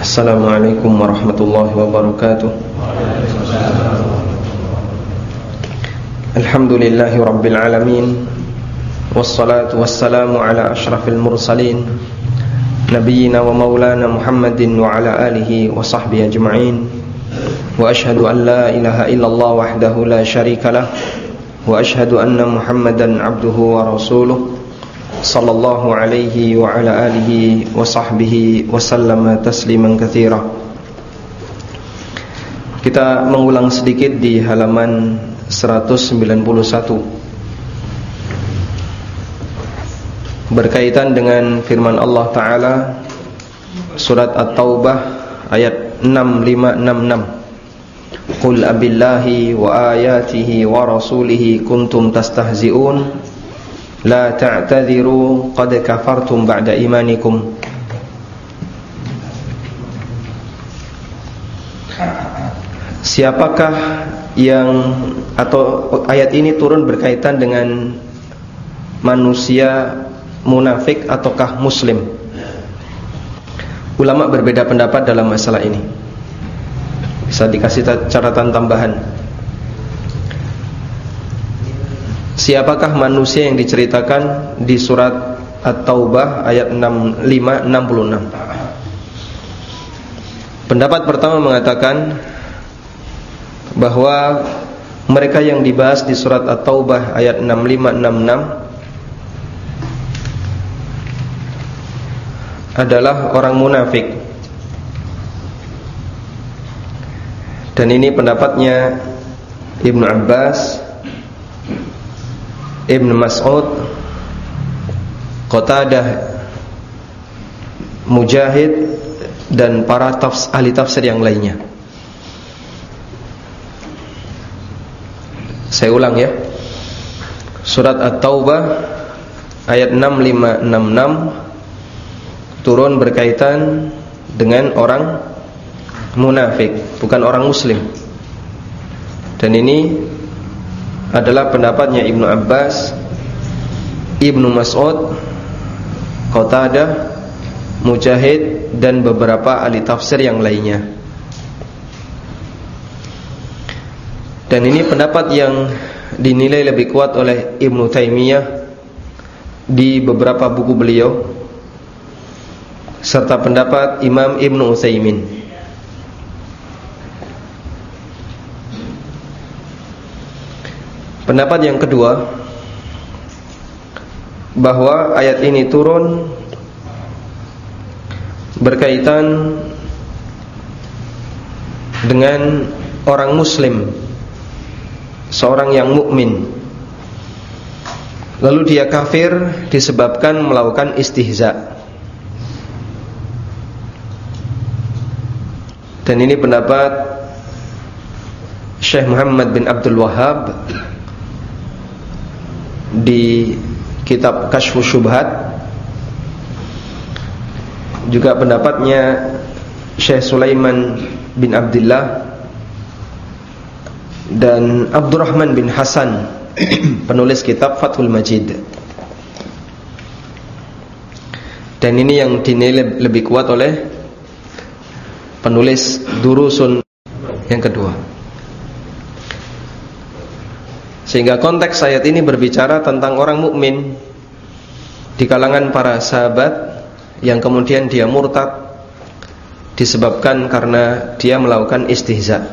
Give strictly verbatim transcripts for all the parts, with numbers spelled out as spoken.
Assalamualaikum warahmatullahi wabarakatuh. Alhamdulillahi rabbil alamin, wassalatu wassalamu ala ashrafil mursalin, nabiyyina wa maulana Muhammadin wa ala alihi wa sahbihi ajma'in. Wa ashhadu an la ilaha illallah wahdahu la syarika lah, wa ashhadu anna Muhammadan abduhu wa rasuluh, sallallahu alaihi wa ala alihi wa sahbihi wa sallama tasliman katsira. Kita mengulang sedikit di halaman seratus sembilan puluh satu berkaitan dengan firman Allah Ta'ala, surat At-Taubah ayat enam lima enam enam. Qul abillahi wa ayatihi wa rasulihi kuntum tastahzi'un la ta'tadhiru qad kafartum ba'da imanikum. Siapakah yang, atau ayat ini turun berkaitan dengan manusia munafik ataukah muslim? Ulama berbeda pendapat dalam masalah ini. Bisa dikasih catatan tambahan. Siapakah manusia yang diceritakan di surat At-Taubah ayat enam lima enam enam? Pendapat pertama mengatakan bahwa mereka yang dibahas di surat At-Taubah ayat enam lima enam enam adalah orang munafik. Dan ini pendapatnya Ibnu Abbas, Ibnu Mas'ud, Qatadah, Mujahid, dan para tafs, ahli tafsir yang lainnya. Saya ulang ya. Surat At-Taubah ayat enam lima enam enam turun berkaitan dengan orang munafik, bukan orang muslim. Dan ini adalah pendapatnya Ibnu Abbas, Ibnu Mas'ud, Qatadah, Mujahid, dan beberapa ahli tafsir yang lainnya. Dan ini pendapat yang dinilai lebih kuat oleh Ibnu Taimiyah di beberapa buku beliau, serta pendapat Imam Ibnu Utsaimin. Pendapat yang kedua, bahwa ayat ini turun berkaitan dengan orang muslim, seorang yang mukmin, lalu dia kafir disebabkan melakukan istihza. Dan ini pendapat Syekh Muhammad bin Abdul Wahhab di kitab Kashfus Syubhat, juga pendapatnya Syekh Sulaiman bin Abdullah dan Abdurrahman bin Hasan, penulis kitab Fathul Majid. Dan ini yang dinilai lebih kuat oleh penulis Durusun yang kedua. Sehingga konteks ayat ini berbicara tentang orang mukmin di kalangan para sahabat yang kemudian dia murtad disebabkan karena dia melakukan istihza.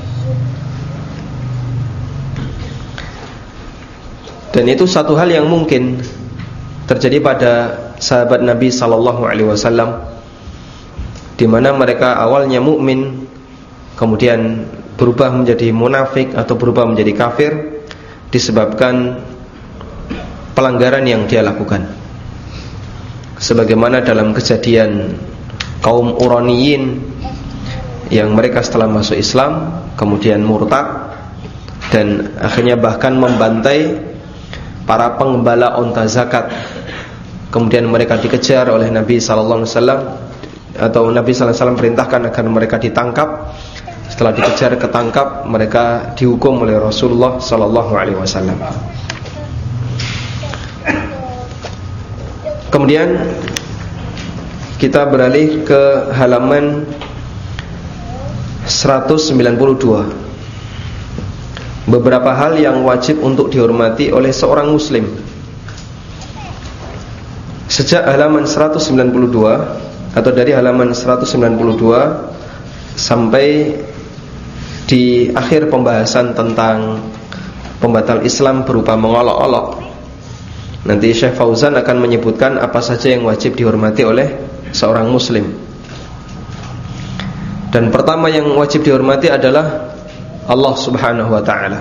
Dan itu satu hal yang mungkin terjadi pada sahabat Nabi sallallahu alaihi wasallam, di mana mereka awalnya mukmin kemudian berubah menjadi munafik atau berubah menjadi kafir disebabkan pelanggaran yang dia lakukan. Sebagaimana dalam kejadian kaum Uraniyin yang mereka setelah masuk Islam kemudian murtad dan akhirnya bahkan membantai para pengembala onta zakat. Kemudian mereka dikejar oleh Nabi sallallahu alaihi wasallam, atau Nabi sallallahu alaihi wasallam perintahkan agar mereka ditangkap. Setelah dikejar, ketangkap, mereka dihukum oleh Rasulullah sallallahu alaihi wasallam. Kemudian kita beralih ke halaman seratus sembilan puluh dua. Beberapa hal yang wajib untuk dihormati oleh seorang muslim. Sejak halaman seratus sembilan puluh dua, atau dari halaman seratus sembilan puluh dua sampai di akhir pembahasan tentang pembatal Islam berupa mengolok-olok, nanti Syekh Fauzan akan menyebutkan apa saja yang wajib dihormati oleh seorang muslim. Dan pertama yang wajib dihormati adalah Allah Subhanahu wa ta'ala.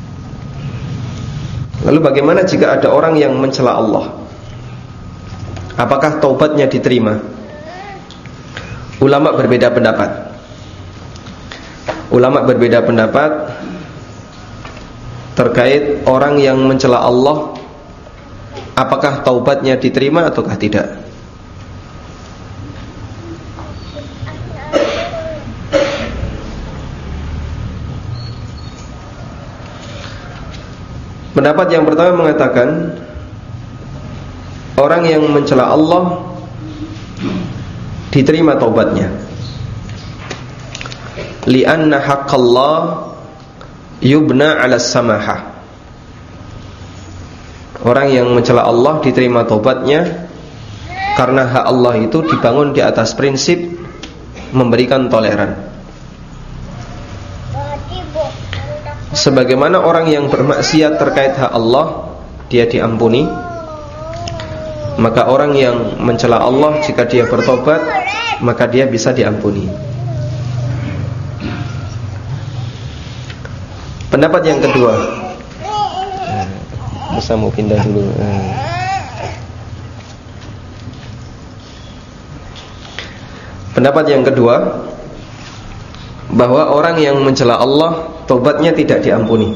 Lalu bagaimana jika ada orang yang mencela Allah? Apakah taubatnya diterima? Ulama berbeda pendapat. Ulama berbeda pendapat terkait orang yang mencela Allah, apakah taubatnya diterima ataukah tidak. Pendapat yang pertama mengatakan orang yang mencela Allah diterima taubatnya. Li'anna haqqallah yubna 'ala samahah. Orang yang mencela Allah diterima taubatnya karena hak Allah itu dibangun di atas prinsip memberikan toleran. Sebagaimana orang yang bermaksiat terkait hak Allah dia diampuni, maka orang yang mencela Allah jika dia bertobat maka dia bisa diampuni. Pendapat yang kedua, Musa mau pindah dulu. Pendapat yang kedua, bahwa orang yang mencela Allah taubatnya tidak diampuni.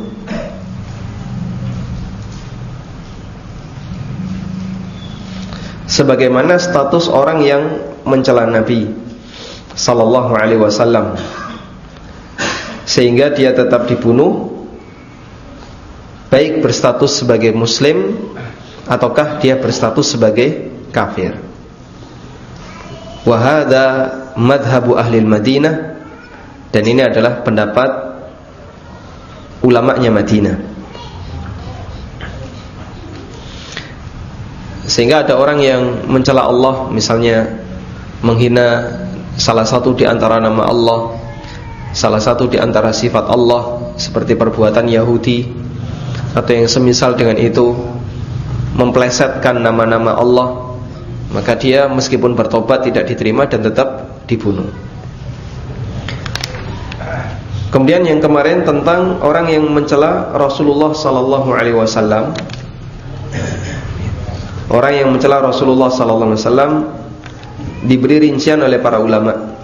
Sebagaimana status orang yang mencela Nabi sallallahu alaihi wasallam, sehingga dia tetap dibunuh, baik berstatus sebagai muslim ataukah dia berstatus sebagai kafir. Wa hadza madhhabu ahli Madinah, dan ini adalah pendapat ulamanya Madinah. Sehingga ada orang yang mencela Allah, misalnya menghina salah satu di antara nama Allah, salah satu di antara sifat Allah, seperti perbuatan Yahudi atau yang semisal dengan itu, memplesetkan nama-nama Allah, maka dia meskipun bertobat tidak diterima dan tetap dibunuh. Kemudian yang kemarin tentang orang yang mencela Rasulullah sallallahu alaihi wasallam. Orang yang mencela Rasulullah sallallahu alaihi wasallam diberi rincian oleh para ulama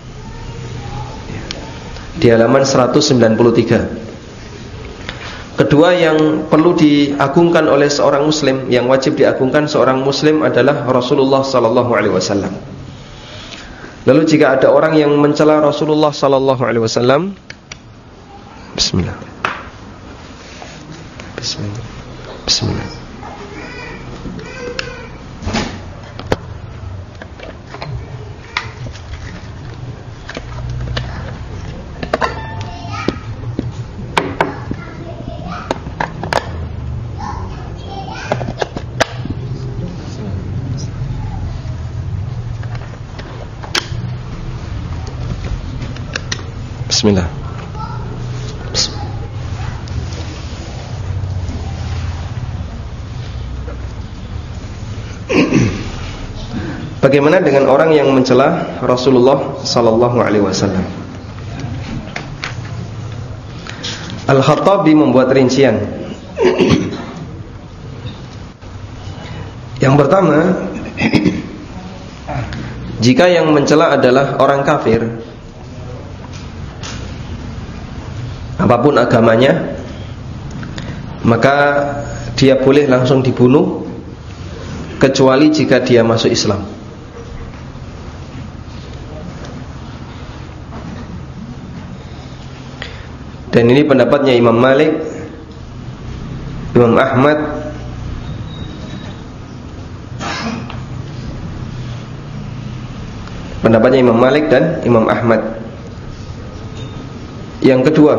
di halaman seratus sembilan puluh tiga. Kedua yang perlu diagungkan oleh seorang muslim, yang wajib diagungkan seorang muslim adalah Rasulullah sallallahu alaihi wasallam. Lalu jika ada orang yang mencela Rasulullah sallallahu alaihi wasallam, Bismillah. Bismillah. Bismillah. Bismillah. Bagaimana dengan orang yang mencela Rasulullah sallallahu alaihi wasallam? Al-Khattabi membuat rincian. Yang pertama, jika yang mencela adalah orang kafir, apapun agamanya, maka dia boleh langsung dibunuh, kecuali jika dia masuk Islam. Dan ini pendapatnya Imam Malik, Imam Ahmad, pendapatnya Imam Malik dan Imam Ahmad. Yang kedua,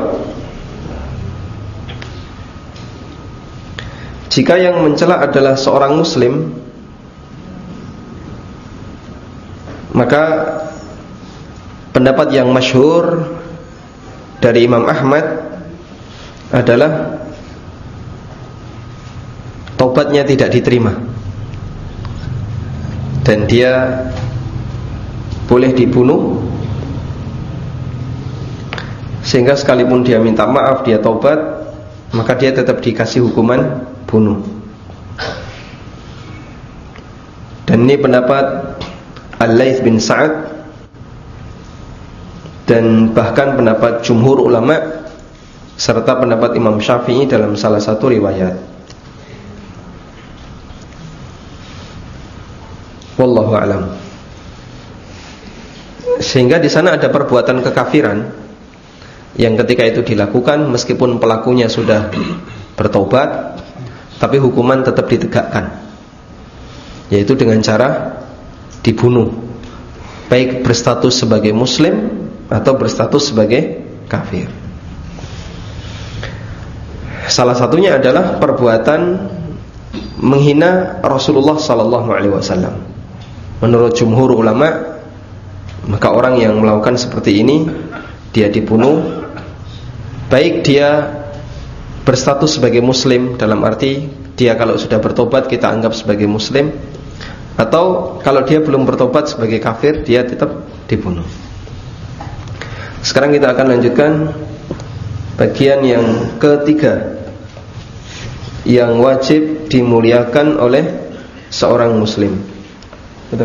jika yang mencela adalah seorang muslim, maka pendapat yang masyhur dari Imam Ahmad adalah taubatnya tidak diterima dan dia boleh dibunuh, sehingga sekalipun dia minta maaf, dia taubat, maka dia tetap dikasih hukuman bunuh. Dan ini pendapat Al-Laits bin Sa'ad dan bahkan pendapat jumhur ulama serta pendapat Imam Syafi'i dalam salah satu riwayat. Wallahu a'lam. Sehingga di sana ada perbuatan kekafiran yang ketika itu dilakukan meskipun pelakunya sudah bertobat, tapi hukuman tetap ditegakkan, yaitu dengan cara dibunuh, baik berstatus sebagai muslim atau berstatus sebagai kafir. Salah satunya adalah perbuatan menghina Rasulullah sallallahu alaihi wasallam. Menurut jumhur ulama, maka orang yang melakukan seperti ini dia dibunuh, baik dia berstatus sebagai muslim, dalam arti dia kalau sudah bertobat kita anggap sebagai muslim, atau kalau dia belum bertobat sebagai kafir, dia tetap dibunuh. Sekarang kita akan lanjutkan bagian yang ketiga yang wajib dimuliakan oleh seorang muslim. Betul.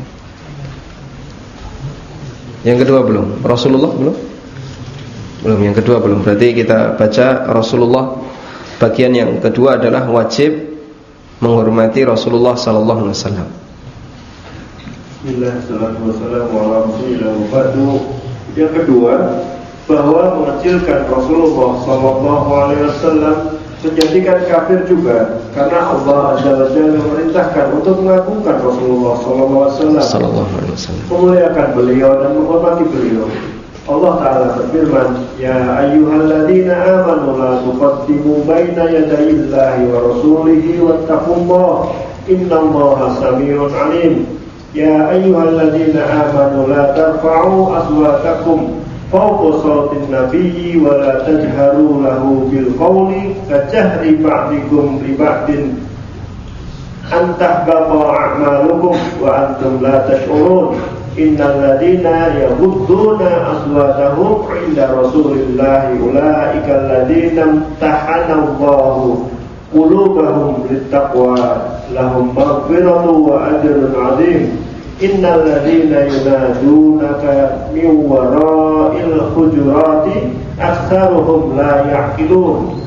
Yang kedua belum? Rasulullah belum? Belum, yang kedua belum. Berarti kita baca Rasulullah. Bagian yang kedua adalah wajib menghormati Rasulullah sallallahu alaihi wasallam. Bismillah, salatu wassalamu ala Rasulillah wa ba'du. Yang kedua, bahwa mengecilkan Rasulullah sallallahu alaihi wasallam menjadikan kafir juga, karena Allah Azza wa Jalla memerintahkan untuk mengagungkan Rasulullah sallallahu alaihi wasallam, memuliakan beliau dan menghormati beliau. Allah Ta'ala berfirman, Ya ayyuhalladzina amanu la tuqaddimu baina yadayillahi wa rasulihi wattaqullaha innallaha samii'un 'aliim. Ya ayyuhalladzina amanu la tarfa'u aswatakum fawqa sawtin nabiyyi wa la tajharu lahu bil qawli kajahri ba'dikum li ba'din an tahbata a'malukum wa antum la tash'urun. Innal ladina yaghudduna aswatahum 'inda Rasulillahi ulaika alladina imtahanallahu qulubahum littaqwa lahum maghfiratu wa ajrun 'adzim. Innal ladina yunadunaka min wara'il hujurati aktsaruhum la ya'qilun.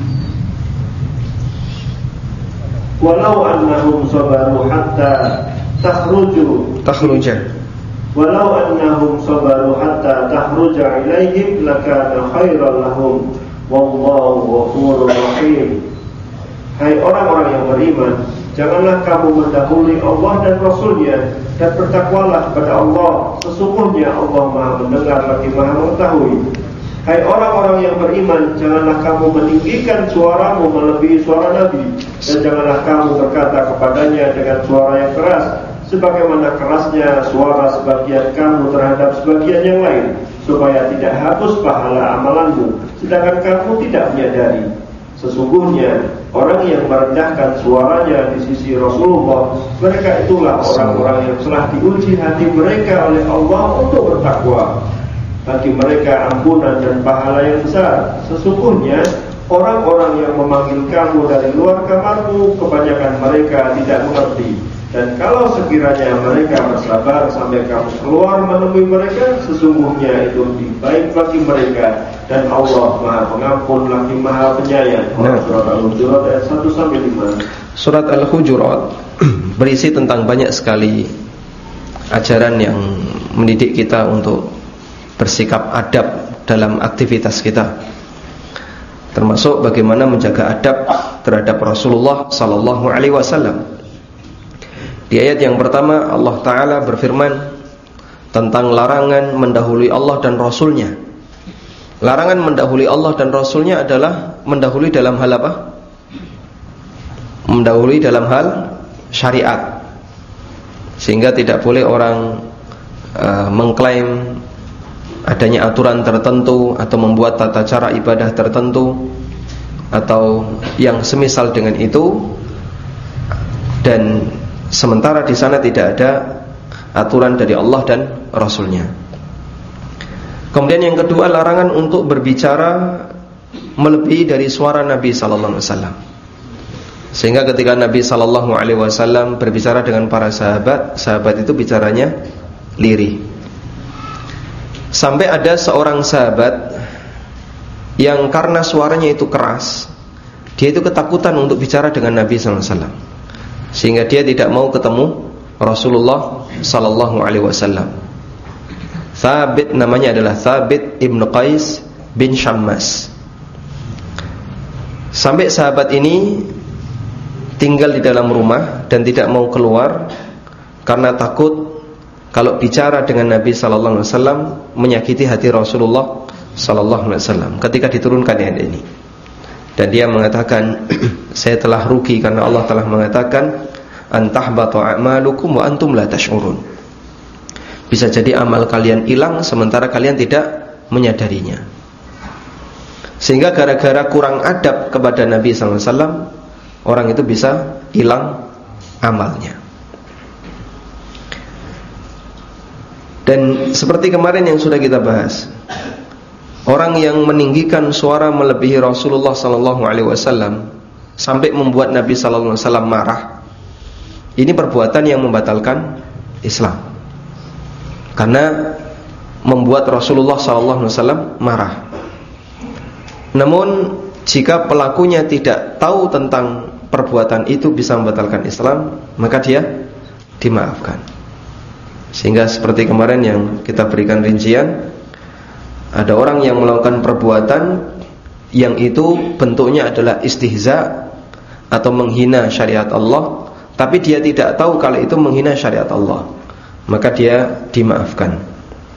Walau annahum sabaru hatta takhruju takhruja Walau annahum sabaru hatta tahruja ilaihim lakana khairan lahum wallahu ghafurur rahim. Hai orang-orang yang beriman, janganlah kamu mendahului Allah dan Rasulnya, dan bertakwalah kepada Allah, sesungguhnya Allah Maha mendengar lagi Maha mengetahui. Hai orang-orang yang beriman, janganlah kamu meninggikan suaramu melebihi suara Nabi, dan janganlah kamu berkata kepadanya dengan suara yang keras sebagaimana kerasnya suara sebagian kamu terhadap sebagian yang lain, supaya tidak hapus pahala amalanmu, sedangkan kamu tidak menyadari. Sesungguhnya orang yang merendahkan suaranya di sisi Rasulullah, mereka itulah orang-orang yang telah diuji hati mereka oleh Allah untuk bertakwa. Bagi mereka ampunan dan pahala yang besar. Sesungguhnya orang-orang yang memanggil kamu dari luar kamarmu, kebanyakan mereka tidak mengerti. Dan kalau sekiranya mereka bersabar sampai kamu keluar menemui mereka, sesungguhnya itu lebih baik bagi mereka, dan Allah Maha Pengampun lagi Maha Penyayang. Nah. Surat Al-Hujurat ayat satu sampai lima. Surat Al-Hujurat berisi tentang banyak sekali ajaran yang mendidik kita untuk bersikap adab dalam aktivitas kita, termasuk bagaimana menjaga adab terhadap Rasulullah sallallahu alaihi wasallam. Di ayat yang pertama Allah Ta'ala berfirman tentang larangan mendahului Allah dan Rasulnya. Larangan mendahului Allah dan Rasulnya adalah mendahului dalam hal apa? Mendahului dalam hal syariat. Sehingga tidak boleh orang uh, mengklaim adanya aturan tertentu atau membuat tata cara ibadah tertentu atau yang semisal dengan itu, dan sementara di sana tidak ada aturan dari Allah dan Rasulnya. Kemudian yang kedua, larangan untuk berbicara melebihi dari suara Nabi sallallahu alaihi wasallam. Sehingga ketika Nabi sallallahu alaihi wasallam berbicara dengan para sahabat, sahabat itu bicaranya lirih. Sampai ada seorang sahabat yang karena suaranya itu keras, dia itu ketakutan untuk bicara dengan Nabi sallallahu alaihi wasallam, sehingga dia tidak mau ketemu Rasulullah sallallahu alaihi wasallam. Thabit namanya adalah Thabit ibnu Qais bin Syammas. Sampai sahabat ini tinggal di dalam rumah dan tidak mau keluar karena takut kalau bicara dengan Nabi sallallahu alaihi wasallam menyakiti hati Rasulullah sallallahu alaihi wasallam ketika diturunkan ayat ini. Dan dia mengatakan, saya telah rugi karena Allah telah mengatakan antahbatu a'malukum wa antum la tash'urun. Bisa jadi amal kalian hilang sementara kalian tidak menyadarinya. Sehingga gara-gara kurang adab kepada Nabi sallallahu alaihi wasallam, orang itu bisa hilang amalnya. Dan seperti kemarin yang sudah kita bahas, orang yang meninggikan suara melebihi Rasulullah sallallahu alaihi wasallam sampai membuat Nabi sallallahu alaihi wasallam marah, ini perbuatan yang membatalkan Islam. Karena membuat Rasulullah sallallahu alaihi wasallam marah. Namun jika pelakunya tidak tahu tentang perbuatan itu bisa membatalkan Islam, maka dia dimaafkan. Sehingga seperti kemarin yang kita berikan rincian, ada orang yang melakukan perbuatan yang itu bentuknya adalah istihza atau menghina syariat Allah, tapi dia tidak tahu kalau itu menghina syariat Allah, maka dia dimaafkan.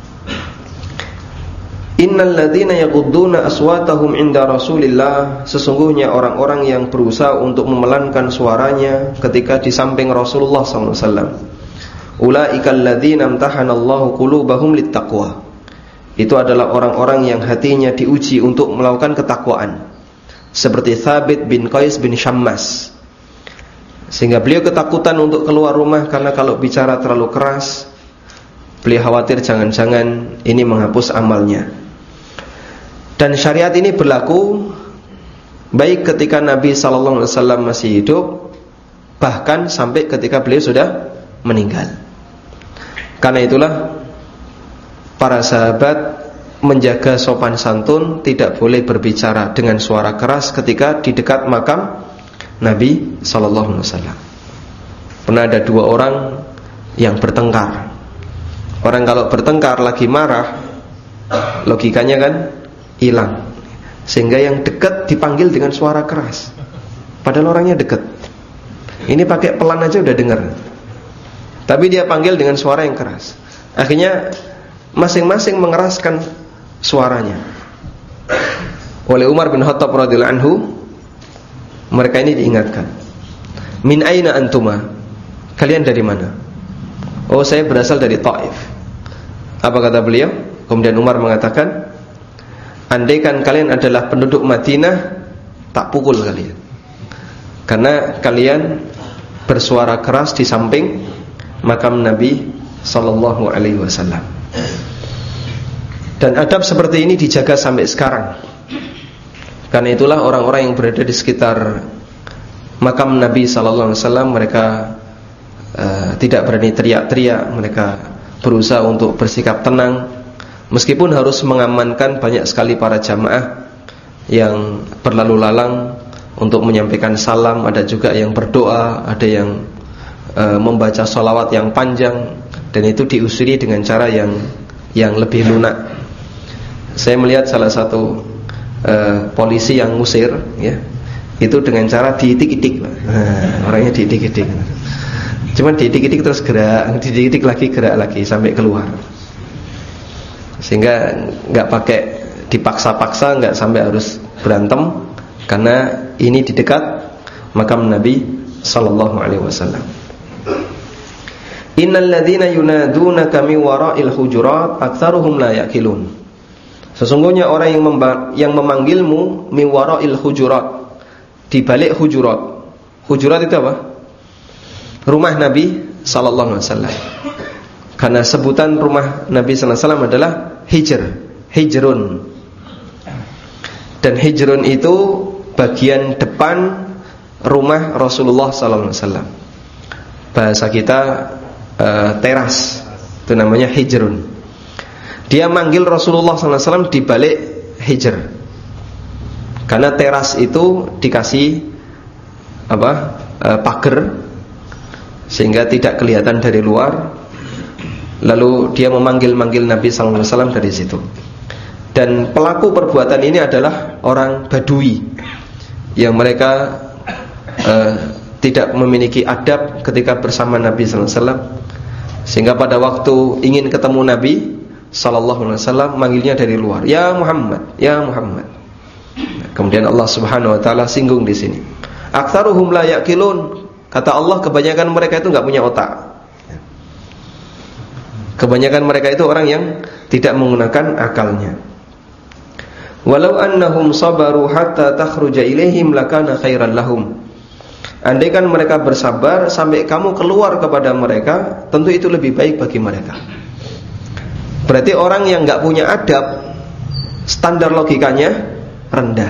Innal ladzina yaghudduna aswatahum 'inda Rasulillah, sesungguhnya orang-orang yang berusaha untuk memelankan suaranya ketika di samping Rasulullah sallallahu alaihi wasallam, ulaikal ladzina imtahanallahu qulubahum littaqwa, itu adalah orang-orang yang hatinya diuji untuk melakukan ketakwaan, seperti Thabit bin Qais bin Syammas. Sehingga beliau ketakutan untuk keluar rumah karena kalau bicara terlalu keras, beliau khawatir jangan-jangan ini menghapus amalnya. Dan syariat ini berlaku baik ketika Nabi sallallahu alaihi wasallam masih hidup, bahkan sampai ketika beliau sudah meninggal. Karena itulah para sahabat menjaga sopan santun, tidak boleh berbicara dengan suara keras ketika di dekat makam Nabi sallallahu alaihi wasallam. Pernah ada dua orang yang bertengkar. Orang kalau bertengkar lagi marah, logikanya kan hilang. Sehingga yang dekat dipanggil dengan suara keras, padahal orangnya dekat. Ini pakai pelan aja udah dengar, tapi dia panggil dengan suara yang keras. Akhirnya masing-masing mengeraskan suaranya. Oleh Umar bin Khattab radhiyallahu anhu, mereka ini diingatkan, min aina antuma, kalian dari mana? Oh, saya berasal dari Taif. Apa kata beliau? Kemudian Umar mengatakan, andaikan kalian adalah penduduk Madinah, tak pukul kalian, karena kalian bersuara keras di samping makam Nabi sallallahu alaihi wasallam. Dan adab seperti ini dijaga sampai sekarang. Karena itulah orang-orang yang berada di sekitar makam Nabi sallallahu alaihi wasallam, mereka uh, tidak berani teriak-teriak, mereka berusaha untuk bersikap tenang, meskipun harus mengamankan banyak sekali para jamaah yang berlalu lalang untuk menyampaikan salam. Ada juga yang berdoa, ada yang uh, membaca sholawat yang panjang, dan itu diusiri dengan cara yang yang lebih lunak. Saya melihat salah satu uh, polisi yang ngusir, ya, itu dengan cara diitik-itik, nah, orangnya diitik-itik. Cuma diitik-itik terus gerak, diitik-itik lagi, gerak lagi sampai keluar. Sehingga nggak pakai dipaksa-paksa, nggak sampai harus berantem, karena ini di dekat makam Nabi sallallahu alaihi wasallam. Innal ladzina yunadunaka min wara'il hujurat aktsaruhum la yaqilun. Sesungguhnya orang yang, memba- yang memanggilmu min wara'il hujurat, di balik hujurat. Hujurat itu apa? Rumah Nabi sallallahu alaihi wasallam. Karena sebutan rumah Nabi sallallahu alaihi wasallam adalah hijr, hijrun. Dan hijrun itu bagian depan rumah Rasulullah sallallahu alaihi wasallam. Bahasa kita Uh, teras, itu namanya hijrun. Dia manggil Rasulullah sallallahu alaihi wasallam di balik hijr, karena teras itu dikasih apa uh, pagar sehingga tidak kelihatan dari luar. Lalu dia memanggil-manggil Nabi sallallahu alaihi wasallam dari situ. Dan pelaku perbuatan ini adalah orang Badui yang mereka uh, tidak memiliki adab ketika bersama Nabi sallallahu alaihi wasallam, sehingga pada waktu ingin ketemu Nabi sallallahu alaihi wasallam manggilnya dari luar, ya Muhammad, ya Muhammad. Kemudian Allah Subhanahu wa taala singgung di sini. Aktsaruhum la yaqilun. Kata Allah, kebanyakan mereka itu enggak punya otak. Kebanyakan mereka itu orang yang tidak menggunakan akalnya. Walau annahum sabaru hatta takhruja ilaihim lakana khairan lahum. Andaikan mereka bersabar sampai kamu keluar kepada mereka, tentu itu lebih baik bagi mereka. Berarti orang yang enggak punya adab, standar logikanya rendah.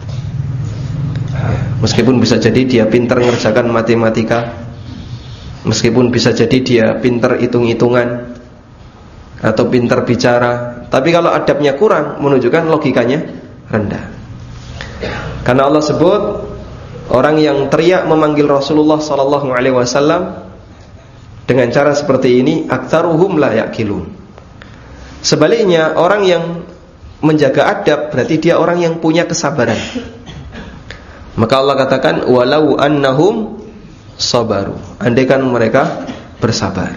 Meskipun bisa jadi dia pintar mengerjakan matematika, meskipun bisa jadi dia pintar hitung-hitungan atau pintar bicara, tapi kalau adabnya kurang, menunjukkan logikanya rendah. Karena Allah sebut orang yang teriak memanggil Rasulullah sallallahu alaihi wasallam dengan cara seperti ini, aktsaruhum la yaqilun. Sebaliknya, orang yang menjaga adab berarti dia orang yang punya kesabaran. Maka Allah katakan walau annahum sabaru, andaikan mereka bersabar.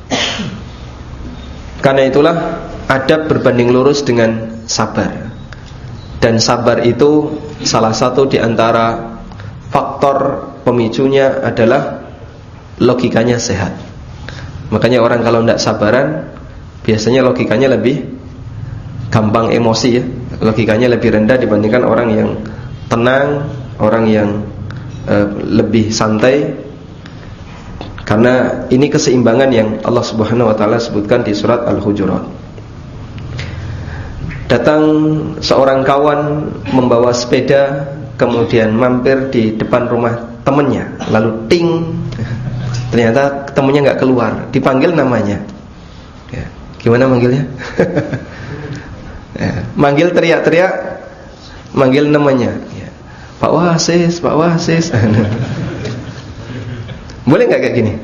Karena itulah adab berbanding lurus dengan sabar. Dan sabar itu salah satu di antara faktor pemicunya adalah logikanya sehat. Makanya orang kalau tidak sabaran, biasanya logikanya lebih gampang emosi ya. Logikanya lebih rendah dibandingkan orang yang tenang, orang yang uh, lebih santai. Karena ini keseimbangan yang Allah Subhanahu wa taala sebutkan di surat Al-Hujurat. Datang seorang kawan membawa sepeda, kemudian mampir di depan rumah temannya, lalu ting, ternyata temannya nggak keluar, dipanggil namanya. Ya, gimana manggilnya? Ya, manggil teriak-teriak, manggil namanya. Ya, Pak Wasis, Pak Wasis. Boleh nggak kayak gini?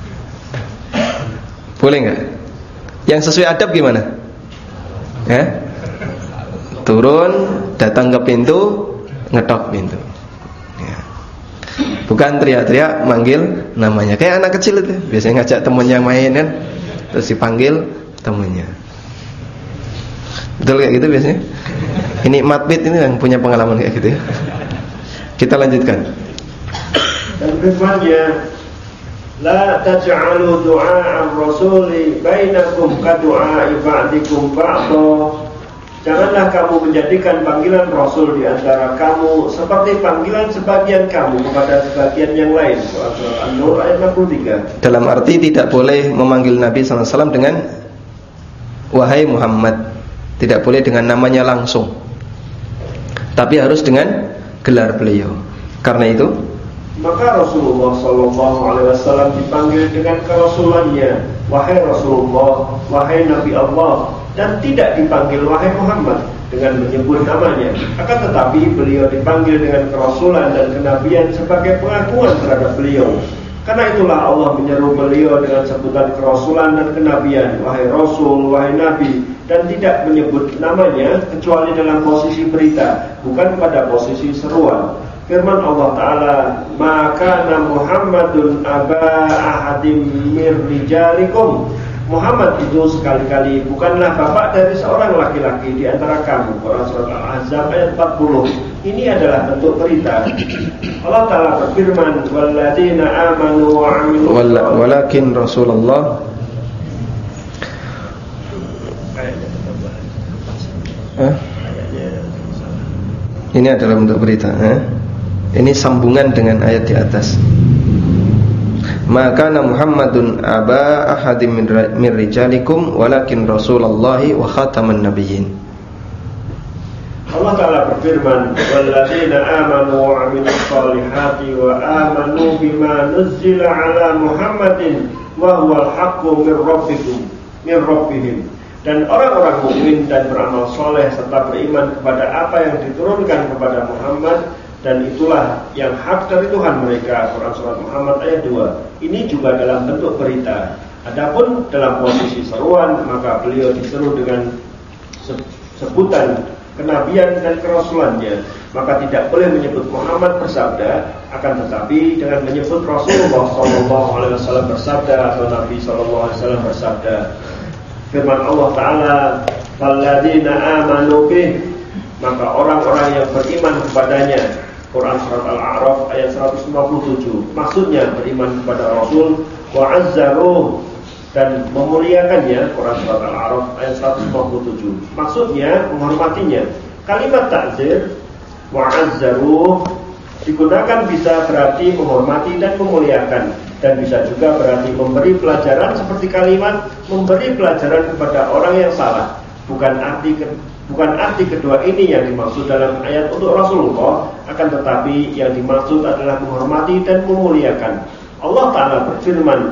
Boleh nggak? Yang sesuai adab gimana? Ya, turun, datang ke pintu, ngetok pintu ya. Bukan teriak-teriak manggil namanya. Kayak anak kecil itu biasanya ngajak temennya main kan, terus dipanggil temennya. Betul kayak gitu biasanya. Ini Matbit ini yang punya pengalaman kayak gitu ya. Kita lanjutkan. Dan firman-Nya, la taj'alu du'a ar-rasuli bainakum ka du'a ba'dikum ba'dha. Janganlah kamu menjadikan panggilan Rasul di antara kamu seperti panggilan sebagian kamu kepada sebagian yang lain. Surah An-Nur ayat enam puluh tiga. Dalam arti tidak boleh memanggil Nabi sallallahu alaihi wasallam dengan wahai Muhammad. Tidak boleh dengan namanya langsung, tapi harus dengan gelar beliau. Karena itu maka Rasulullah sallallahu alaihi wasallam dipanggil dengan kerasulannya, wahai Rasulullah, wahai Nabi Allah, dan tidak dipanggil wahai Muhammad dengan menyebut namanya. Akan tetapi beliau dipanggil dengan kerasulan dan kenabian sebagai pengakuan terhadap beliau. Karena itulah Allah menyeru beliau dengan sebutan kerasulan dan kenabian, wahai Rasul, wahai Nabi, dan tidak menyebut namanya kecuali dalam posisi berita, bukan pada posisi seruan. Firman Allah Ta'ala, maka Muhammadun aba ahadim mir rijalikum Muhammad itu sekali-kali bukanlah bapak dari seorang laki-laki di antara kamu. Quran surat Al-Ahzab ayat empat puluh. Ini adalah bentuk berita. Allah Ta'ala berfirman, walladzina amanu wa 'amilus shalihati walakin Rasulullah eh? Ini adalah bentuk berita eh? Ini sambungan dengan ayat di atas. Maka Muhammadun aba ahadim min rijalikum walakin Rasulullahi wa khataman nabiyyin. Allah Ta'ala berfirman, walladzina amanu wa 'amilus shalihati wa amanu bima nuzzila 'ala Muhammadin wa huwal haqqu min rabbikum min rabbihim. Dan orang-orang mukmin dan beramal soleh serta beriman kepada apa yang diturunkan kepada Muhammad, dan itulah yang hak dari Tuhan mereka. Quran surat Muhammad ayat dua. Ini juga dalam bentuk berita. Adapun dalam posisi seruan, maka beliau diseru dengan sebutan kenabian dan kerasulannya. Maka tidak boleh menyebut Muhammad bersabda, akan tetapi dengan menyebut Rasulullah Sallallahu Alaihi Wasallam bersabda atau Nabi Sallallahu Alaihi Wasallam bersabda. Firman Allah Ta'ala, walladzina amanu bih, maka orang-orang yang beriman kepadanya. Quran surat Al-A'raf ayat seratus lima puluh tujuh. Maksudnya beriman kepada Rasul, wa azzaruh, dan memuliakannya. Quran surat Al-A'raf ayat seratus lima puluh tujuh. Maksudnya menghormatinya. Kalimat takzir, wa azzaruh, digunakan bisa berarti menghormati dan memuliakan, dan bisa juga berarti memberi pelajaran, seperti kalimat memberi pelajaran kepada orang yang salah. Bukan arti ke, bukan arti kedua ini yang dimaksud dalam ayat untuk Rasulullah, akan tetapi yang dimaksud adalah menghormati dan memuliakan. Allah Ta'ala berfirman,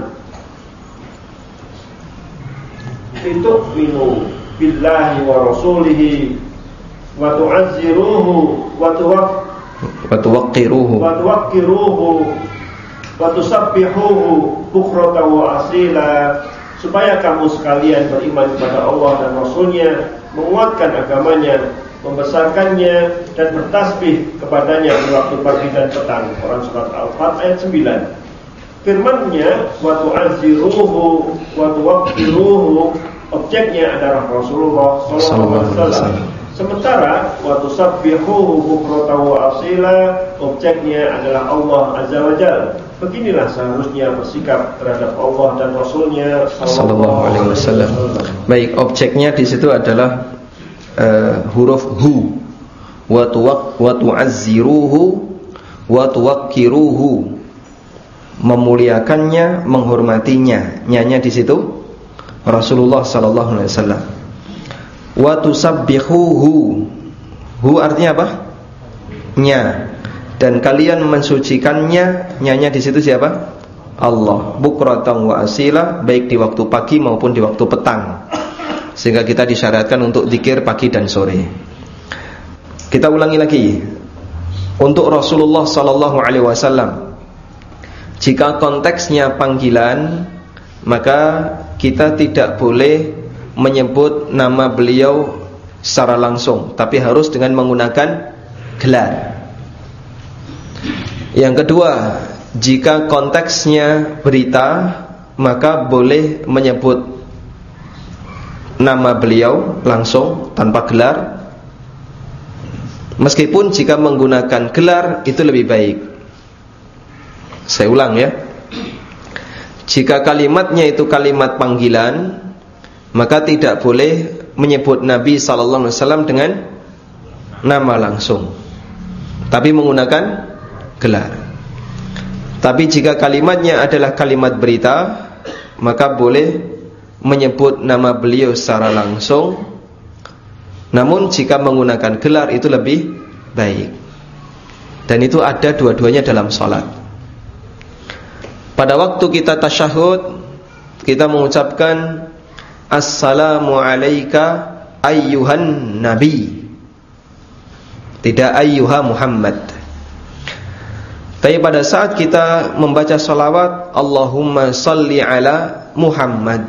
"Litu'minu billahi wa rasulihi wa tu'azziruhu wa tuwaq wa tuwaqqiruhu wa tuwaqqiruhu wa tusabbihuhu bukratan wa asila." Supaya kamu sekalian beriman kepada Allah dan Rasulnya, menguatkan agamanya, membesarkannya, dan bertasbih kepadanya di waktu pagi dan petang. Quran surat Al-Fat ayat sembilan. Firman-Nya, wa tu'azziruhu wa tuwaqqiruhu, objeknya adalah Rasulullah sallallahu alaihi wasallam. Sementara wa tusabbihuhu bukratan wa asila, objeknya adalah Allah azza wa jalla. Beginilah seharusnya bersikap terhadap Allah dan Rasulnya sallallahu alaihi wasallam. Baik, objeknya di situ adalah uh, huruf hu, wa tuwaq wa tu'azziruhu wa tuwaqqiruhu, memuliakannya, menghormatinya. Nyanya di situ Rasulullah sallallahu alaihi wasallam. Wa tusabbihuhu, hu artinya apa? Nya. Dan kalian mensucikannya, nyanya di situ siapa? Allah. Bukratan wa asila, baik di waktu pagi maupun di waktu petang. Sehingga kita disyaratkan untuk zikir pagi dan sore. Kita ulangi lagi. Untuk Rasulullah sallallahu alaihi wasallam, jika konteksnya panggilan, maka kita tidak boleh menyebut nama beliau secara langsung, tapi harus dengan menggunakan gelar. Yang kedua, jika konteksnya berita, maka boleh menyebut nama beliau langsung tanpa gelar. Meskipun jika menggunakan gelar itu lebih baik. Saya ulang ya. Jika kalimatnya itu kalimat panggilan, maka tidak boleh menyebut Nabi sallallahu alaihi wasallam dengan nama langsung, tapi menggunakan gelar. Tapi jika kalimatnya adalah kalimat berita, maka boleh menyebut nama beliau secara langsung. Namun jika menggunakan gelar itu lebih baik. Dan itu ada dua-duanya dalam sholat. Pada waktu kita tasyahud, kita mengucapkan Assalamu alayka ayyuhan nabi, tidak ayyuha Muhammad. Tapi pada saat kita membaca salawat, Allahumma salli ala Muhammad.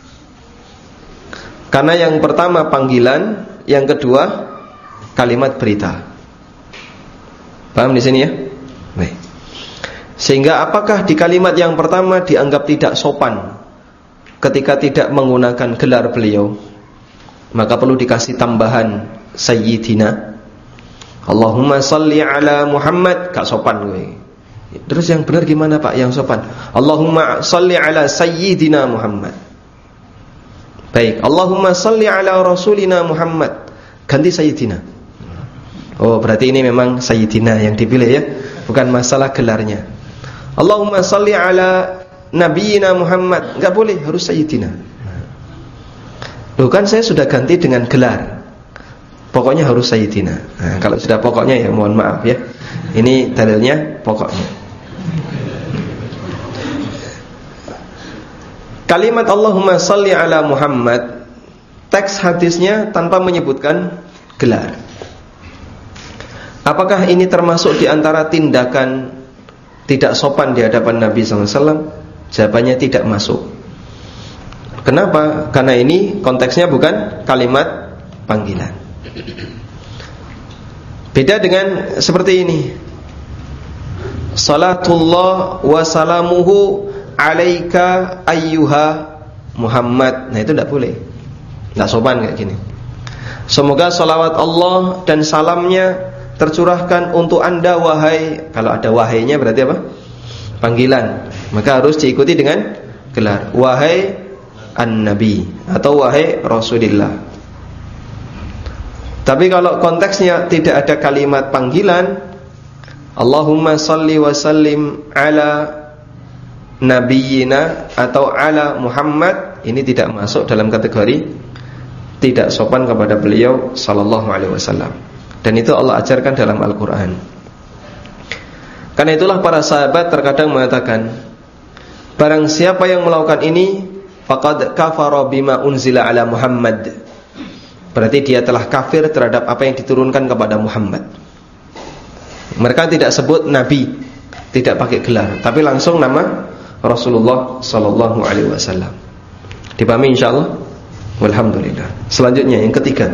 Karena yang pertama panggilan, yang kedua kalimat berita. Paham di sini ya? Baik. Sehingga apakah di kalimat yang pertama dianggap tidak sopan ketika tidak menggunakan gelar beliau, maka perlu dikasih tambahan Sayyidina. Allahumma salli ala Muhammad, gak sopan gue. Terus yang benar gimana Pak? Yang sopan, Allahumma salli ala Sayyidina Muhammad. Baik, Allahumma salli ala Rasulina Muhammad, ganti Sayyidina. Oh, berarti ini memang Sayyidina yang dipilih ya, bukan masalah gelarnya. Allahumma salli ala Nabiyina Muhammad, gak boleh, harus Sayyidina. Loh kan saya sudah ganti dengan gelar, pokoknya harus Sayyidina. Nah, kalau sudah pokoknya ya mohon maaf ya. Ini dalilnya pokoknya. Kalimat Allahumma salli ala Muhammad, teks hadisnya tanpa menyebutkan gelar. Apakah ini termasuk di antara tindakan tidak sopan di hadapan Nabi sallallahu alaihi wasallam? Jawabannya tidak masuk. Kenapa? Karena ini konteksnya bukan kalimat panggilan. Beda dengan seperti ini, salatullah wa salamuhu alaika ayyuha Muhammad. Nah itu tidak boleh, tidak sopan kayak gini. Semoga salawat Allah dan salamnya tercurahkan untuk anda wahai. Kalau ada wahainya berarti apa? Panggilan. Maka harus diikuti dengan gelar, wahai an-nabi atau wahai Rasulillah. Tapi kalau konteksnya tidak ada kalimat panggilan, Allahumma salli wa sallim ala nabiyyina atau ala Muhammad, ini tidak masuk dalam kategori tidak sopan kepada beliau sallallahu alaihi wasallam. Dan itu Allah ajarkan dalam Al-Quran. Karena itulah para sahabat terkadang mengatakan, barang siapa yang melakukan ini, faqad kafara bima unzila ala Muhammad, berarti dia telah kafir terhadap apa yang diturunkan kepada Muhammad. Mereka tidak sebut Nabi, tidak pakai gelar, tapi langsung nama Rasulullah sallallahu alaihi wasallam. Dipahami insyaallah? Walhamdulillah. Selanjutnya yang ketiga.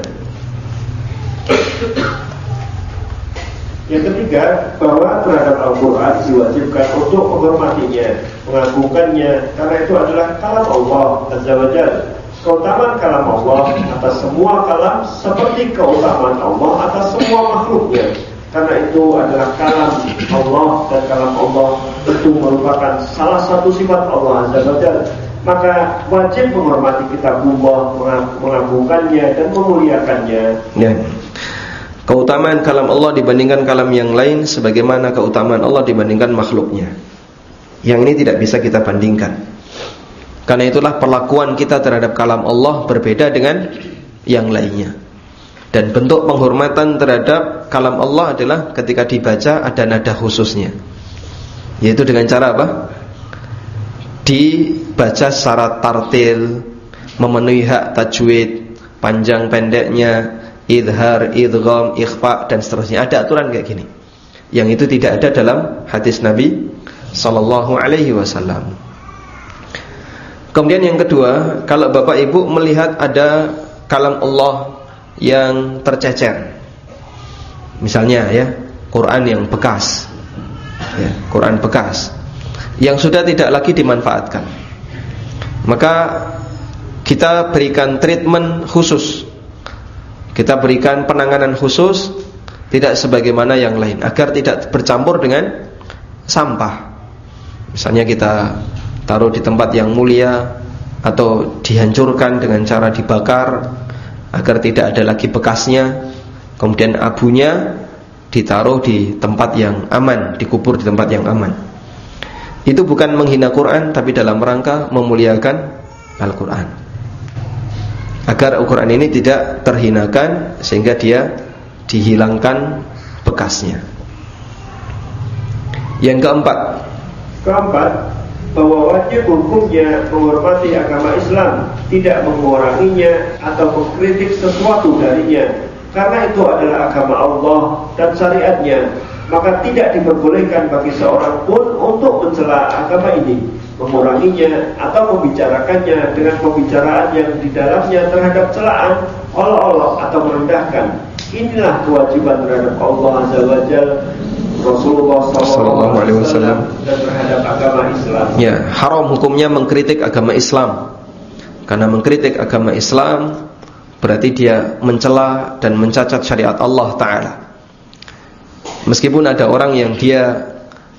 Yang ketiga, bahwa terhadap Al-Quran diwajibkan untuk menghormatinya, mengagungkannya, karena itu adalah kalam Allah Azza wa Jalla. Keutamaan kalam Allah atas semua kalam seperti keutamaan Allah atas semua makhluknya. Karena itu adalah kalam Allah, dan kalam Allah itu merupakan salah satu sifat Allah Azza wa Jalla. Maka wajib menghormati kitabullah, mengagungkannya dan memuliakannya. Ya. Keutamaan kalam Allah dibandingkan kalam yang lain sebagaimana keutamaan Allah dibandingkan makhluknya. Yang ini tidak bisa kita bandingkan. Karena itulah perlakuan kita terhadap kalam Allah berbeda dengan yang lainnya. Dan bentuk penghormatan terhadap kalam Allah adalah ketika dibaca ada nada khususnya, yaitu dengan cara apa? Dibaca secara tartil, memenuhi hak tajwid, panjang pendeknya, idhar, idgham, ikhfa dan seterusnya. Ada aturan kayak gini. Yang itu tidak ada dalam hadis Nabi sallallahu alaihi wasallam. Kemudian yang kedua, kalau Bapak Ibu melihat ada kalam Allah yang tercecer, misalnya ya, Quran yang bekas, ya, Quran bekas yang sudah tidak lagi dimanfaatkan, maka kita berikan treatment khusus, kita berikan penanganan khusus, tidak sebagaimana yang lain, agar tidak bercampur dengan sampah. Misalnya kita taruh di tempat yang mulia, atau dihancurkan dengan cara dibakar agar tidak ada lagi bekasnya. Kemudian abunya ditaruh di tempat yang aman, dikubur di tempat yang aman. Itu bukan menghina Quran, tapi dalam rangka memuliakan Al-Quran, agar Al-Quran ini tidak terhinakan, sehingga dia dihilangkan bekasnya. Yang keempat Keempat, bahwa wajib hukumnya menghormati agama Islam, tidak menguranginya atau mengkritik sesuatu darinya, karena itu adalah agama Allah dan syariatnya. Maka tidak diperbolehkan bagi seorang pun untuk mencela agama ini, menguranginya atau membicarakannya dengan pembicaraan yang di dalamnya terhadap celaan, olok-olok atau merendahkan. Inilah kewajiban terhadap Allah Azza wa Jalla, Rasulullah sallallahu alaihi wasallam dan terhadap agama Islam. Ya, haram hukumnya mengkritik agama Islam, Karena mengkritik agama Islam berarti dia mencela dan mencacat syariat Allah Ta'ala. Meskipun ada orang yang dia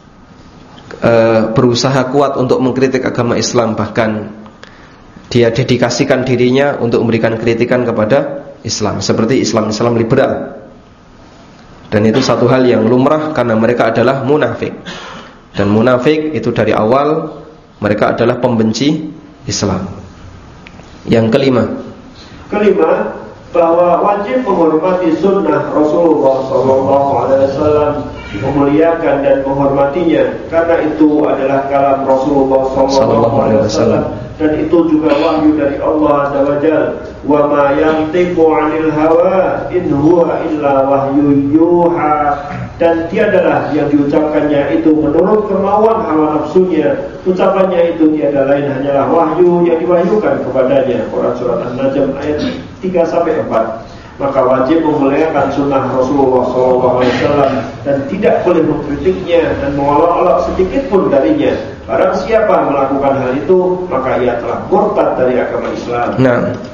e, berusaha kuat untuk mengkritik agama Islam, bahkan dia dedikasikan dirinya untuk memberikan kritikan kepada Islam, seperti Islam-Islam liberal. Dan itu satu hal yang lumrah karena mereka adalah munafik. Dan munafik itu dari awal mereka adalah pembenci Islam. Yang kelima, kelima bahwa wajib menghormati sunnah Rasulullah Sallallahu Alaihi Wasallam, memuliakan dan menghormatinya karena itu adalah kalam Rasulullah Sallallahu Alaihi Wasallam dan itu juga wahyu dari Allah Azza wa Jalla. Wa ma yantiqu 'anil hawa in huwa illa wahyu yuha, dan tiadalah yang diucapkannya itu menurut kemauan hawa nafsunya, ucapannya itu tiada lain hanyalah wahyu yang diwahyukan kepadanya. Quran surat An-Najm ayat tiga sampai empat. Maka wajib memuliakan sunnah Rasulullah Sallallahu Alaihi Wasallam dan tidak boleh mengkritiknya dan mengolok-olok sedikit pun darinya. Barang siapa melakukan hal itu, maka ia telah murtad dari agama Islam. Nah,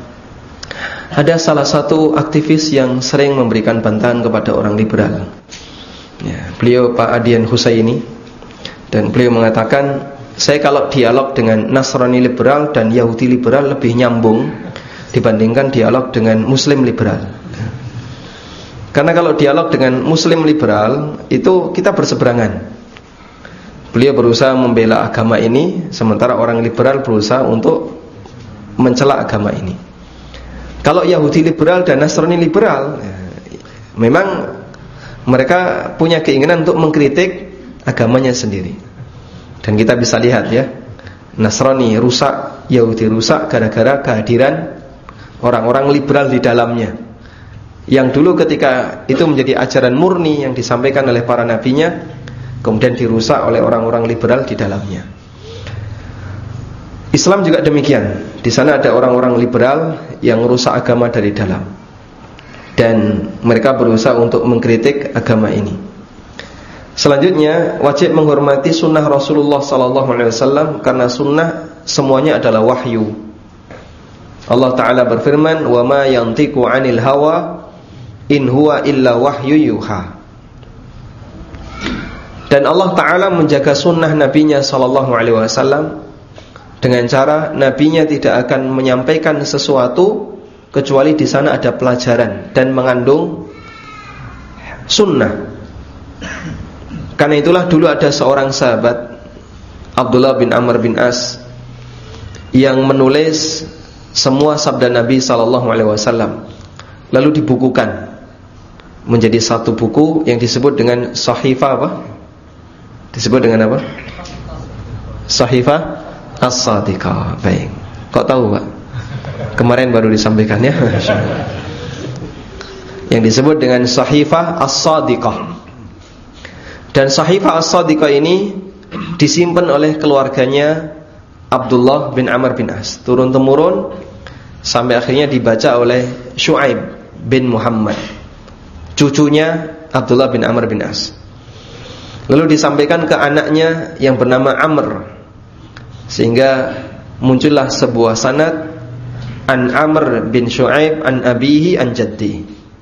ada salah satu aktivis yang sering memberikan bantahan kepada orang liberal. Ya, beliau Pak Adian Husaini, dan beliau mengatakan, saya kalau dialog dengan Nasrani liberal dan Yahudi liberal lebih nyambung dibandingkan dialog dengan Muslim liberal. Karena kalau dialog dengan Muslim liberal itu kita berseberangan. Beliau berusaha membela agama ini, sementara orang liberal berusaha untuk mencela agama ini. Kalau Yahudi liberal dan Nasrani liberal, ya, memang mereka punya keinginan untuk mengkritik agamanya sendiri. Dan kita bisa lihat ya, Nasrani rusak, Yahudi rusak gara-gara kehadiran orang-orang liberal di dalamnya. Yang dulu ketika itu menjadi ajaran murni yang disampaikan oleh para nabinya, kemudian dirusak oleh orang-orang liberal di dalamnya. Islam juga demikian. Di sana ada orang-orang liberal yang merusak agama dari dalam, dan mereka berusaha untuk mengkritik agama ini. Selanjutnya, wajib menghormati sunnah Rasulullah Sallallahu Alaihi Wasallam karena sunnah semuanya adalah wahyu. Allah Ta'ala berfirman, wa ma yantiqu 'anil hawa in huwa illa wahyu yuha. Dan Allah Ta'ala menjaga sunnah nabinya Sallallahu Alaihi Wasallam dengan cara nabinya tidak akan menyampaikan sesuatu kecuali di sana ada pelajaran dan mengandung sunnah. Karena itulah dulu ada seorang sahabat, Abdullah bin Amr bin As, yang menulis semua sabda Nabi Sallallahu Alaihi Wasallam, lalu dibukukan menjadi satu buku yang disebut dengan Sahifah apa? Disebut dengan apa? Sahifah As-Sadiqah. Baik. Kok tahu, Pak? Kemarin baru disampaikan ya. Yang disebut dengan Sahifah As-Sadiqah. Dan Sahifah As-Sadiqah ini disimpan oleh keluarganya Abdullah bin Amr bin As, turun temurun sampai akhirnya dibaca oleh Syuaib bin Muhammad, cucunya Abdullah bin Amr bin As. Lalu disampaikan ke anaknya yang bernama Amr, sehingga muncullah sebuah sanad an Amr bin Syuaib an abihi an jaddi.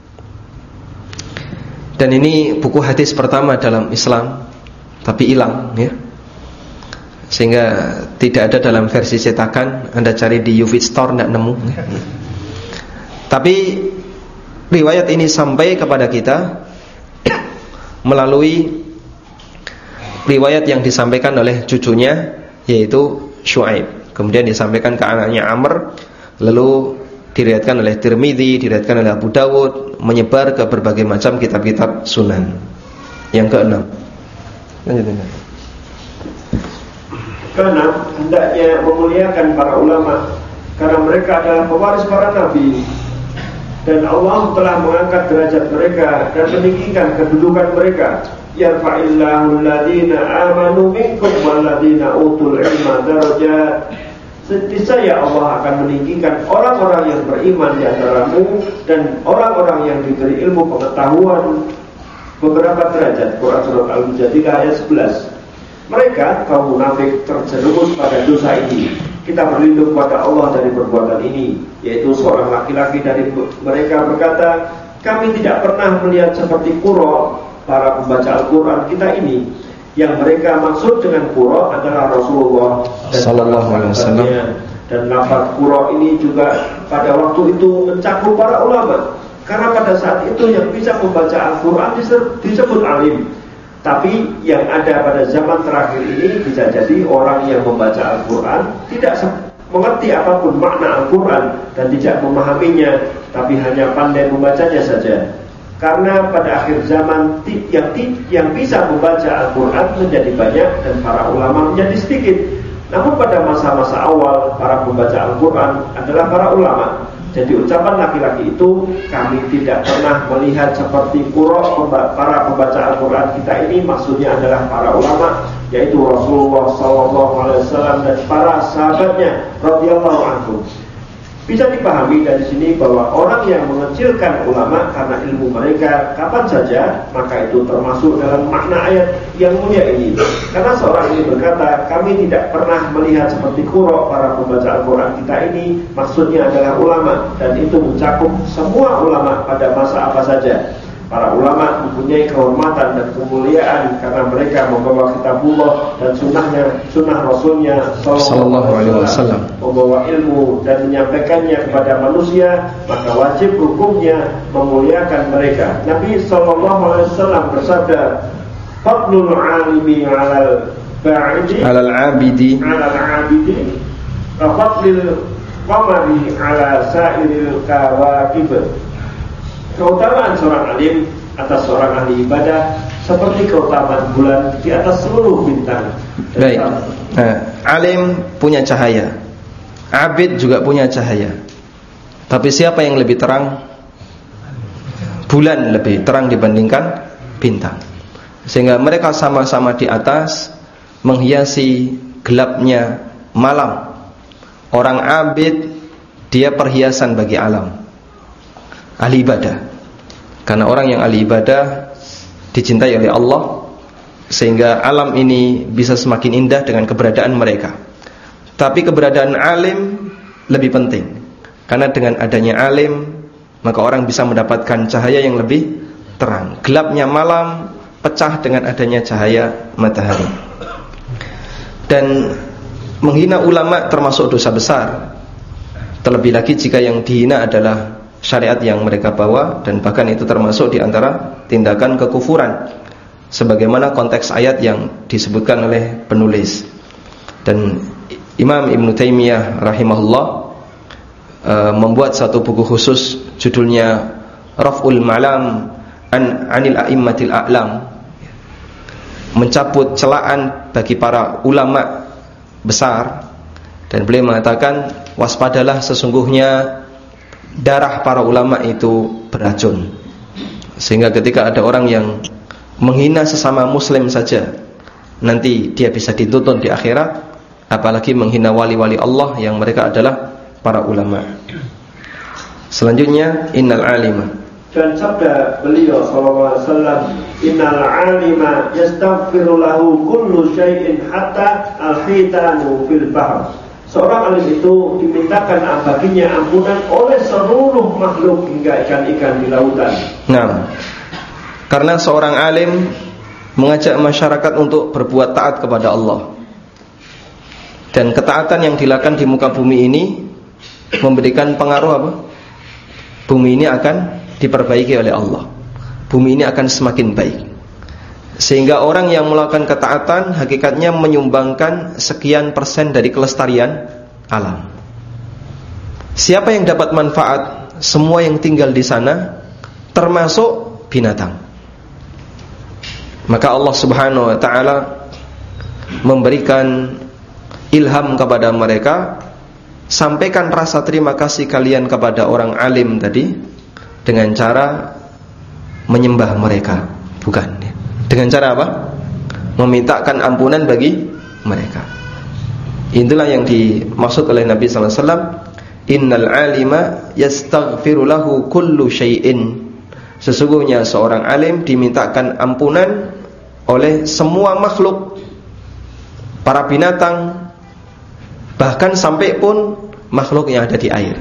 Dan ini buku hadis pertama dalam Islam, tapi hilang ya, sehingga tidak ada dalam versi cetakan. Anda cari di Yufid Store tidak nemu ya. Tapi riwayat ini sampai kepada kita melalui riwayat yang disampaikan oleh cucunya, yaitu Syuaib, kemudian disampaikan ke anaknya Amr, lalu diriwayatkan oleh Tirmidzi, diriwayatkan oleh Abu Dawud, menyebar ke berbagai macam kitab-kitab sunan. Yang keenam, lanjutkan. Keenam, hendaknya memuliakan para ulama karena mereka adalah pewaris para nabi, dan Allah telah mengangkat derajat mereka dan meninggikan kedudukan mereka. Yarfa'illahu alladhina amanu minkum walladhina utul ilma darajat. Niscaya Allah akan meninggikan orang-orang yang beriman di antaramu dan orang-orang yang diberi ilmu pengetahuan beberapa derajat. Quran surat Al-Mujadilah ayat sebelas. Mereka kaum munafik terjerumus pada dosa ini. kita berlindung kepada Allah dari perbuatan ini. Yaitu seorang laki-laki dari mereka berkata, kami tidak pernah melihat seperti Qurra, para pembaca Al-Quran kita ini. Yang mereka maksud dengan Qurra adalah Rasulullah sallallahu alaihi wasallam. Dan lafaz Qurra ini juga pada waktu itu mencakup para ulama. Karena pada saat itu yang bisa membaca Al-Quran disebut alim. Tapi yang ada pada zaman terakhir ini bisa jadi orang yang membaca Al-Quran tidak mengerti apapun makna Al-Quran dan tidak memahaminya, tapi hanya pandai membacanya saja. Karena pada akhir zaman yang, yang bisa membaca Al-Quran menjadi banyak dan para ulama menjadi sedikit. Namun pada masa-masa awal para pembaca Al-Quran adalah para ulama. Jadi ucapan laki-laki itu, kami tidak pernah melihat seperti Qurra, para pembaca Al-Quran kita ini, maksudnya adalah para ulama, yaitu Rasulullah sallallahu alaihi wasallam dan para sahabatnya radhiyallahu anhum. Bisa dipahami dari sini bahwa orang yang mengecilkan ulama karena ilmu mereka kapan saja, maka itu termasuk dalam makna ayat yang mulia ini. Karena seorang ini berkata, kami tidak pernah melihat seperti Qurra, para pembaca Al-Quran kita ini, maksudnya adalah ulama, dan itu mencakup semua ulama pada masa apa saja. Para ulama mempunyai kehormatan dan kemuliaan karena mereka membawa kitabullah dan sunnahnya, sunnah Rasulnya sallallahu alaihi wasallam, membawa ilmu dan menyampaikannya kepada manusia, maka wajib hukumnya memuliakan mereka. Nabi sallallahu alaihi wasallam bersabda, fadlul alimi 'alal ba'idi 'alal 'abidi 'alal 'abidi wa fadlil qamari 'ala sa'iril kawakib. Keutamaan seorang alim atas seorang ahli ibadah seperti keutamaan bulan di atas seluruh bintang. Baik. Nah, alim punya cahaya, abid juga punya cahaya. Tapi siapa yang lebih terang? Bulan lebih terang dibandingkan bintang. Sehingga mereka sama-sama di atas menghiasi gelapnya malam. Orang abid dia perhiasan bagi alam, ahli ibadah. Karena orang yang ahli ibadah dicintai oleh Allah, sehingga alam ini bisa semakin indah dengan keberadaan mereka. Tapi keberadaan alim lebih penting, karena dengan adanya alim maka orang bisa mendapatkan cahaya yang lebih terang. Gelapnya malam pecah dengan adanya cahaya matahari. Dan menghina ulama termasuk dosa besar. Terlebih lagi jika yang dihina adalah syariat yang mereka bawa, dan bahkan itu termasuk di antara tindakan kekufuran sebagaimana konteks ayat yang disebutkan oleh penulis. Dan Imam Ibn Taimiyah rahimahullah uh, membuat satu buku khusus judulnya Raf'ul Malam an Anil A'immatil A'lam, mencabut celaan bagi para ulama besar. Dan beliau mengatakan, waspadalah, sesungguhnya darah para ulama itu beracun. Sehingga ketika ada orang yang menghina sesama muslim saja, nanti dia bisa dituntut di akhirat, apalagi menghina wali-wali Allah yang mereka adalah para ulama. Selanjutnya, innal alima, dan sabda beliau sallallahu alaihi wasallam, innal alima yastaghfiru lahu kullu syai'in hatta al-hitanu fil bahr. Seorang alim itu dimintakan baginya ampunan oleh seluruh makhluk hingga ikan-ikan di lautan. Nah, karena seorang alim mengajak masyarakat untuk berbuat taat kepada Allah, dan ketaatan yang dilakukan di muka bumi ini memberikan pengaruh apa? Bumi ini akan diperbaiki oleh Allah. Bumi ini akan semakin baik. Sehingga orang yang melakukan ketaatan hakikatnya menyumbangkan sekian persen dari kelestarian alam. Siapa yang dapat manfaat? Semua yang tinggal di sana, termasuk binatang. Maka Allah Subhanahu wa ta'ala memberikan ilham kepada mereka, sampaikan rasa terima kasih kalian kepada orang alim tadi dengan cara menyembah mereka. Bukan, dengan cara apa? Memintakan ampunan bagi mereka. Itulah yang dimaksud oleh Nabi sallallahu alaihi wasallam, innal alima yastaghfiru lahu kullu syai'in. Sesungguhnya seorang alim dimintakan ampunan oleh semua makhluk, para binatang, bahkan sampai pun makhluk yang ada di air.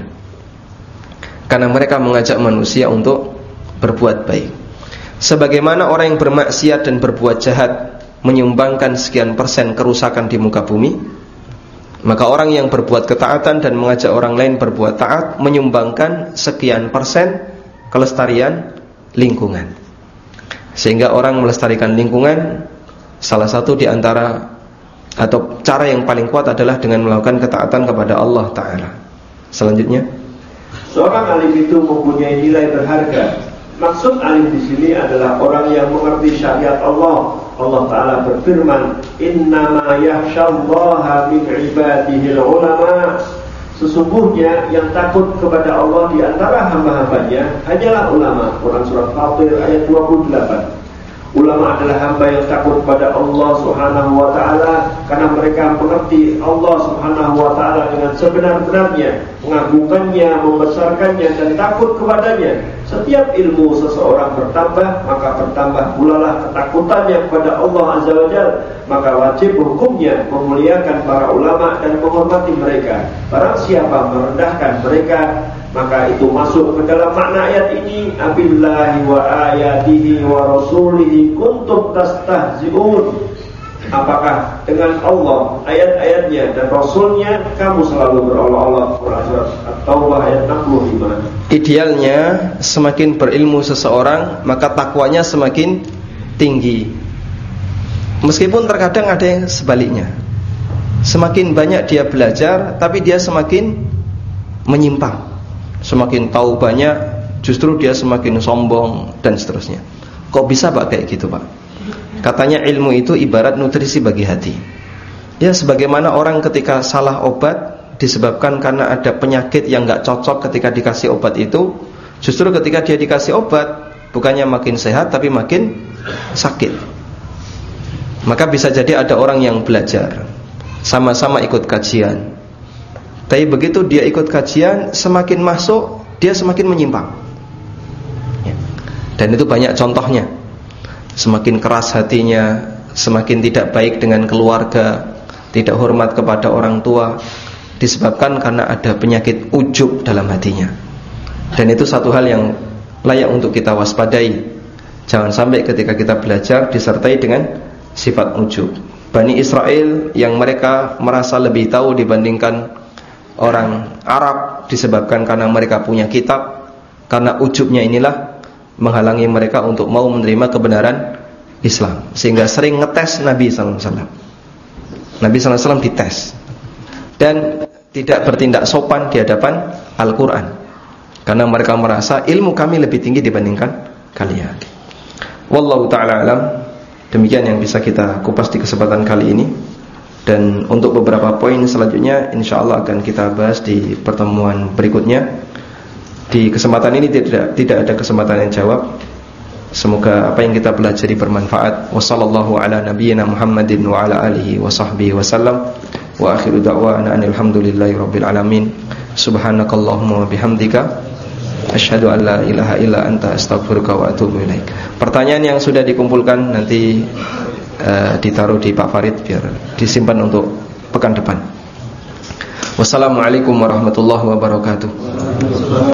Karena mereka mengajak manusia untuk berbuat baik. Sebagaimana orang yang bermaksiat dan berbuat jahat menyumbangkan sekian persen kerusakan di muka bumi, maka orang yang berbuat ketaatan dan mengajak orang lain berbuat taat menyumbangkan sekian persen kelestarian lingkungan. Sehingga orang melestarikan lingkungan, salah satu di antara atau cara yang paling kuat adalah dengan melakukan ketaatan kepada Allah Ta'ala. Selanjutnya, seorang alim itu mempunyai nilai berharga. Maksud alim di sini adalah orang yang mengerti syariat Allah. Allah Ta'ala berfirman, innama yakhshallaha min ibadihil ulama. Sesungguhnya yang takut kepada Allah di antara hamba-hambanya hanyalah ulama. Quran surat Fatir ayat dua puluh delapan. Ulama adalah hamba yang takut pada Allah Subhanahu wa ta'ala, karena mereka mengerti Allah Subhanahu wa ta'ala dengan sebenar-benarnya, mengagungkannya, membesarkannya, dan takut kepadanya. Setiap ilmu seseorang bertambah, maka bertambah pula lah ketakutannya kepada Allah Azza wa Jalla. Maka wajib hukumnya memuliakan para ulama dan menghormati mereka. Barang siapa merendahkan mereka, maka itu masuk ke dalam makna ayat ini, abillahi wa ayatihi wa rasulihi kuntum tastahzi'un. Apakah dengan Allah, ayat-ayatnya dan Rasulnya kamu selalu berolok-olok? Surat At-Taubah ayat enam puluh lima. Idealnya semakin berilmu seseorang, maka takwanya semakin tinggi. Meskipun terkadang ada yang sebaliknya, semakin banyak dia belajar, tapi dia semakin menyimpang. Semakin tahu banyak, justru dia semakin sombong dan seterusnya. Kok bisa Pak kayak gitu Pak? Katanya ilmu itu ibarat nutrisi bagi hati. Ya sebagaimana orang ketika salah obat disebabkan karena ada penyakit yang gak cocok ketika dikasih obat itu, justru ketika dia dikasih obat bukannya makin sehat tapi makin sakit. Maka bisa jadi ada orang yang belajar, sama-sama ikut kajian, tapi begitu dia ikut kajian, semakin masuk dia semakin menyimpang. Dan itu banyak contohnya. Semakin keras hatinya, semakin tidak baik dengan keluarga, tidak hormat kepada orang tua, disebabkan karena ada penyakit ujub dalam hatinya. Dan itu satu hal yang layak untuk kita waspadai. Jangan sampai ketika kita belajar disertai dengan sifat ujub. Bani Israel yang mereka merasa lebih tahu dibandingkan orang Arab disebabkan karena mereka punya kitab, karena ujubnya inilah menghalangi mereka untuk mau menerima kebenaran Islam, sehingga sering ngetes Nabi sallallahu alaihi wasallam. Nabi sallallahu alaihi wasallam dites dan tidak bertindak sopan di hadapan Al-Quran, karena mereka merasa ilmu kami lebih tinggi dibandingkan kalian. Wallahu ta'ala alam. Demikian yang bisa kita kupas di kesempatan kali ini. Dan untuk beberapa poin selanjutnya insyaallah akan kita bahas di pertemuan berikutnya. Di kesempatan ini tidak tidak ada kesempatan yang jawab. Semoga apa yang kita pelajari bermanfaat. Wassallallahu ala nabiyyina Muhammadin wa ala alihi wa sahbihi wasallam. Wa akhiru da'wana alhamdulillahi rabbil alamin. Subhanakallahumma wa bihamdika asyhadu an la ilaha illa anta astaghfiruka wa atubu ilaik. Pertanyaan yang sudah dikumpulkan nanti uh, ditaruh di Pak Farid biar disimpan untuk pekan depan. Wassalamualaikum warahmatullahi wabarakatuh.